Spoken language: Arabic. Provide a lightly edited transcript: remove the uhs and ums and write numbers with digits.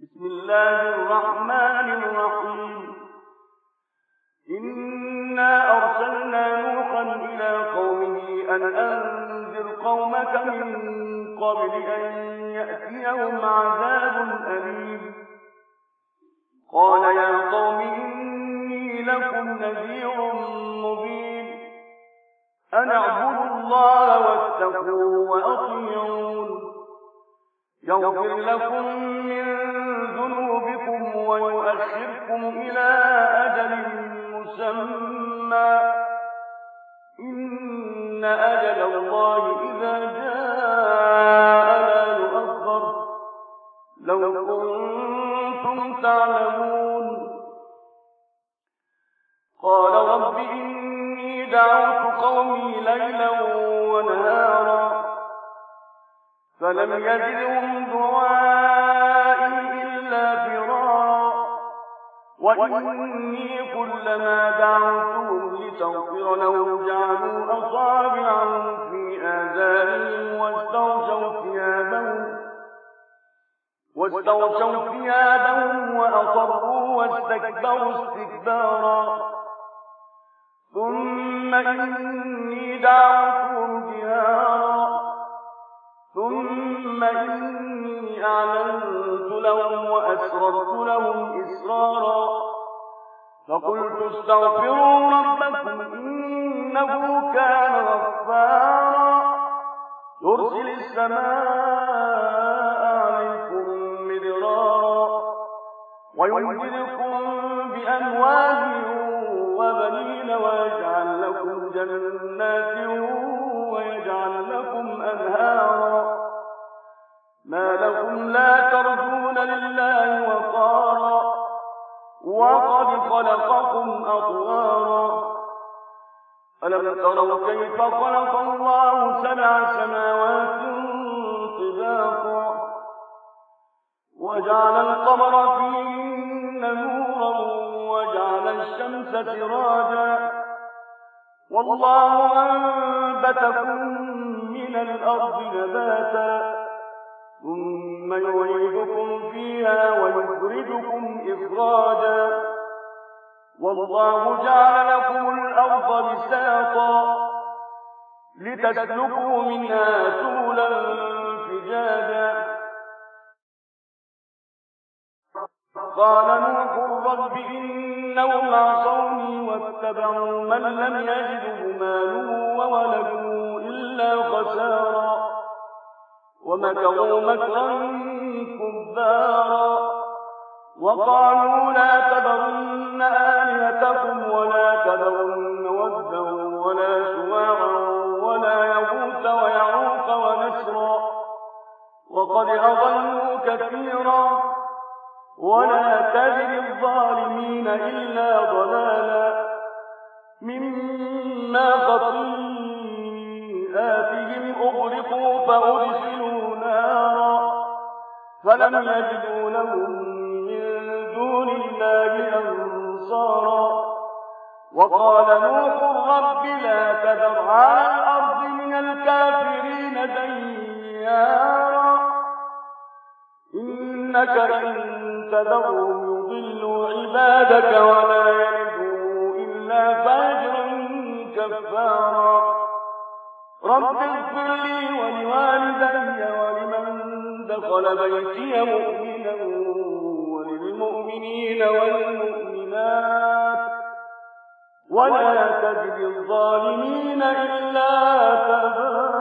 بسم الله الرحمن الرحيم إنا أرسلنا نوحا إلى قومه أن أنذر قومك من قبل أن يأتيهم عذاب أليم قال يا قوم إني لكم نذير مبين أن اعبدوا الله واتقوه وأطيعون يغفر لكم من ذنوبكم ويؤخركم إلى أجل مسمى إن أجل الله إذا جاء لا يؤخر لو كنتم تعلمون قال رب إني دعوت قومي ليلا ونهارا فلم يزدهم دعائي إلا فرارا وإني كلما دعوتهم لتغفر لهم جعلوا أصابعهم في آذانهم واستغشوا ثيابهم وأصروا واستكبروا استكبارا ثم إني دعوتهم جهارا ثم إني أعلنت لهم وأسررت لهم إسرارا فقلت استغفروا ربكم إنه كان غفارا يرسل السماء عليكم مدرارا ويمددكم بأموال وبنين ويجعل لكم جنات ويجعل لكم أنهارا ما لكم لا ترجون لله وقارا وقد خلقكم أطوارا ألم تروا كيف خلق الله 7 سماوات طباقا وجعل القمر فيهن نورا وجعل الشمس سراجا والله أنبتكم من الأرض نباتا ثم يعيدكم فيها ويخرجكم إخراجا والله جعل لكم الأرض بساطا لتسلكوا منها سبلا فجاجا قال نوح رب إنهم عصوني واتبعوا من لم يجده ماله وولده إلا خسارا ومكروا مكرا كبارا وقالوا لا تذرن آلهتكم ولا تذرن ودا ولا سواعا ولا يغوث ويعوق ونسرا وقد أضلوا كثيرا ولا تزد الظالمين إلا ضلالا مما خطيئاتهم أغرقوا فأرسلوا نارا فلم يجدوا لهم من دون الله أنصارا وقال نوح رب لا تذر على الأرض من الكافرين ديارا إنك إن تذرهم يضلوا عبادك ولا يلدوا إلا فاجرا كفارا رب اغفر لي ولوالدي ولمن دخل بيتي مؤمنا وللمؤمنين والمؤمنات ولا تزد الظالمين إلا تبارا